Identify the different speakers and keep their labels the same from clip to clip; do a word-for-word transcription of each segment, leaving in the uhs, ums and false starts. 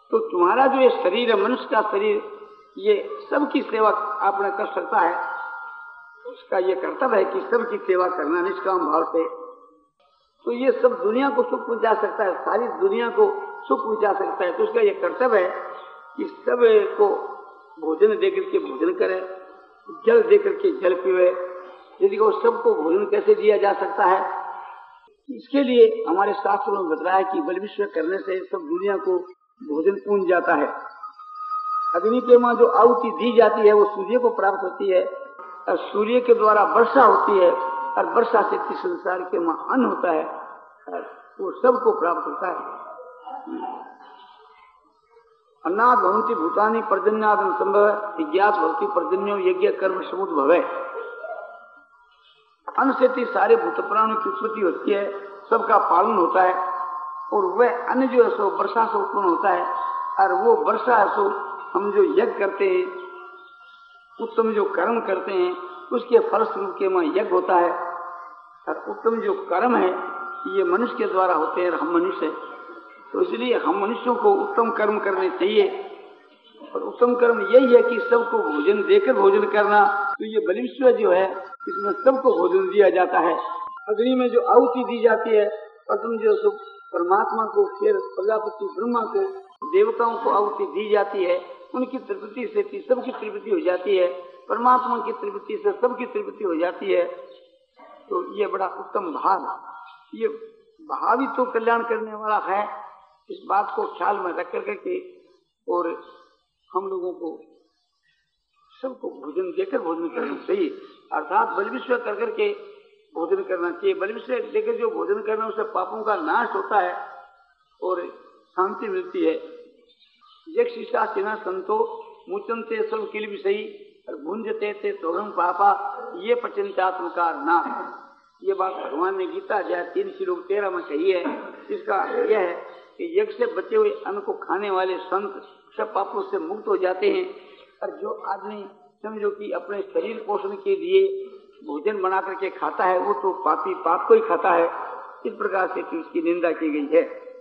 Speaker 1: तो तुम्हारा जो ये शरीर है, मनुष्य का शरीर, ये सबकी सेवा आपने कर सकता है। उसका ये कर्तव्य है कि सबकी सेवा करना निष्काम भाव से। तो ये सब दुनिया को सुख पहुंचा सकता है, सारी दुनिया को सुख पहुंचा सकता है। तो उसका ये कर्तव्य है कि सब को भोजन देकर के भोजन करे, जल देकर के जल पीवे। यदि वो सबको भोजन कैसे दिया जा सकता है, इसके लिए हमारे शास्त्रों में बताया कि बल विश्व करने से सब दुनिया को भोजन पूंज जाता है। अग्नि के मां जो आहुति दी जाती है वो सूर्य को प्राप्त होती है, और सूर्य के द्वारा वर्षा होती है, और वर्षा से संसार के मां अन्न होता है, वो सबको प्राप्त होता है। अन्नाद भवन्ति भूतानि पर्जन्यादन संभव विज्ञात भवति पर्जन्यो यज्ञ कर्म समुद्भवे। अन्न से सारे भूत प्राणों की उत्पत्ति होती है, सबका पालन होता है, और वह अन्न जो है सो वर्षा से उत्पन्न होता है। और वो वर्षा है सो हम जो यज्ञ करते हैं, उत्तम जो कर्म करते हैं, उसके फलस्वरूप के वहां यज्ञ होता है। और उत्तम जो कर्म है ये मनुष्य के द्वारा होते हैं, और हम मनुष्य हैं, तो इसलिए हम मनुष्यों को उत्तम कर्म करने चाहिए। और उत्तम कर्म यही है कि सबको भोजन देकर भोजन करना। तो ये बलि विश्व जो है, इसमें सबको भोजन दिया जाता है। अग्नि में जो आहुति दी जाती है, प्रथम जो सो परमात्मा को, फिर प्रजापति ब्रह्मा को, देवताओं को आहुति दी जाती है। उनकी तृप्ति से सबकी तृप्ति हो जाती है, परमात्मा की तृप्ति से सबकी तृप्ति हो जाती है। तो ये बड़ा उत्तम भाव, ये भाव ही तो कल्याण करने वाला है। इस बात को ख्याल में रख कर के और हम लोगों को सबको भोजन देकर भोजन करना चाहिए, अर्थात बल विश्व कर करके भोजन करना चाहिए। बल विश्व देकर जो भोजन करना, उससे पापों का नाश होता है और शांति मिलती है। एक शिशा सिन्हा संतो मुचनते सब किल विषयी और भुंजते थे तोरम पापा ये पचंत्यात्मकार ना। ये बात भगवान ने गीता अध्याय तीन श्लोक तेरह में कही है। इसका यह है कि यज्ञ से बचे हुए अन्न को खाने वाले संत सब पापों से मुक्त हो जाते हैं। और जो आदमी समझो कि अपने शरीर पोषण के लिए भोजन बना करके खाता है, वो तो पापी पाप को ही खाता है। इस प्रकार से उसकी निंदा की गई है।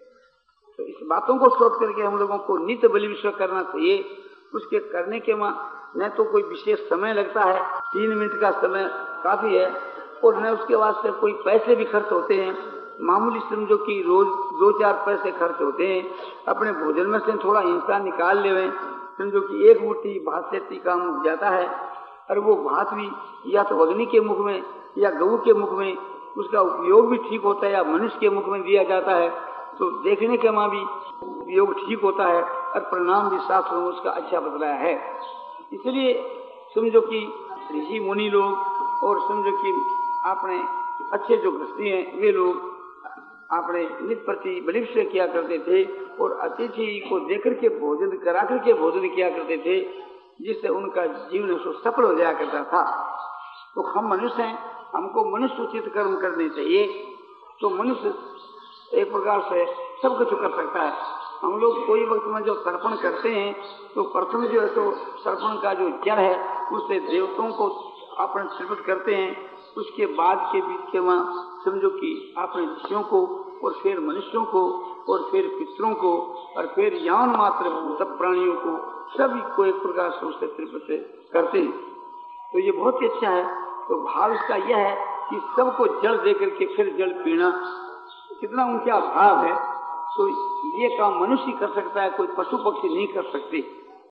Speaker 1: तो इस बातों को सोच करके हम लोगों को नित्य बलि विश्व करना चाहिए। उसके करने के मां न तो कोई विशेष समय लगता है, तीन मिनट का समय काफी है, और न उसके वास्ते कोई पैसे भी खर्च होते हैं। मामूली समझो कि रोज दो चार पैसे खर्च होते हैं। अपने भोजन में से थोड़ा हिस्सा निकाल ले, समझो कि एक मुट्ठी भात से काम हो जाता है। और वो भात भी या तो अग्नि के मुख में या गऊ के मुख में उसका उपयोग भी ठीक होता है, या मनुष्य के मुख में दिया जाता है, तो देखने के मां भी उपयोग ठीक होता है और परिणाम भी शास्त्रों में उसका अच्छा बतलाया है। इसलिए समझो कि ऋषि मुनि लोग और समझो कि आपने अच्छे जो गृहस्थी हैं वे लोग आपने नित प्रति बलि विश्व किया करते थे, और अतिथि को देकर के भोजन करा करके भोजन किया करते थे, जिससे उनका जीवन सफल हो जाया करता था। तो हम मनुष्य हैं, हमको मनुष्य उचित कर्म करने चाहिए। तो मनुष्य एक प्रकार से सब कुछ कर सकता है। हम लोग कोई वक्त में जो तर्पण करते हैं, तो प्रथम जो है तो तर्पण का जो जल है उससे देवताओं को अपने तृप्त करते हैं। उसके बाद के बीच के वहाँ समझो कि अपने ऋषियों को, और फिर मनुष्यों को, और फिर पितरों को, और फिर यान मात्र सब प्राणियों को, सभी को एक प्रकार से उससे तृप्त करते हैं। तो ये बहुत ही अच्छा है। तो भाव इसका यह है कि सबको जल दे करके फिर जल पीना, कितना उनका भाव है। तो ये काम मनुष्य कर सकता है, कोई पशु पक्षी नहीं कर सकते।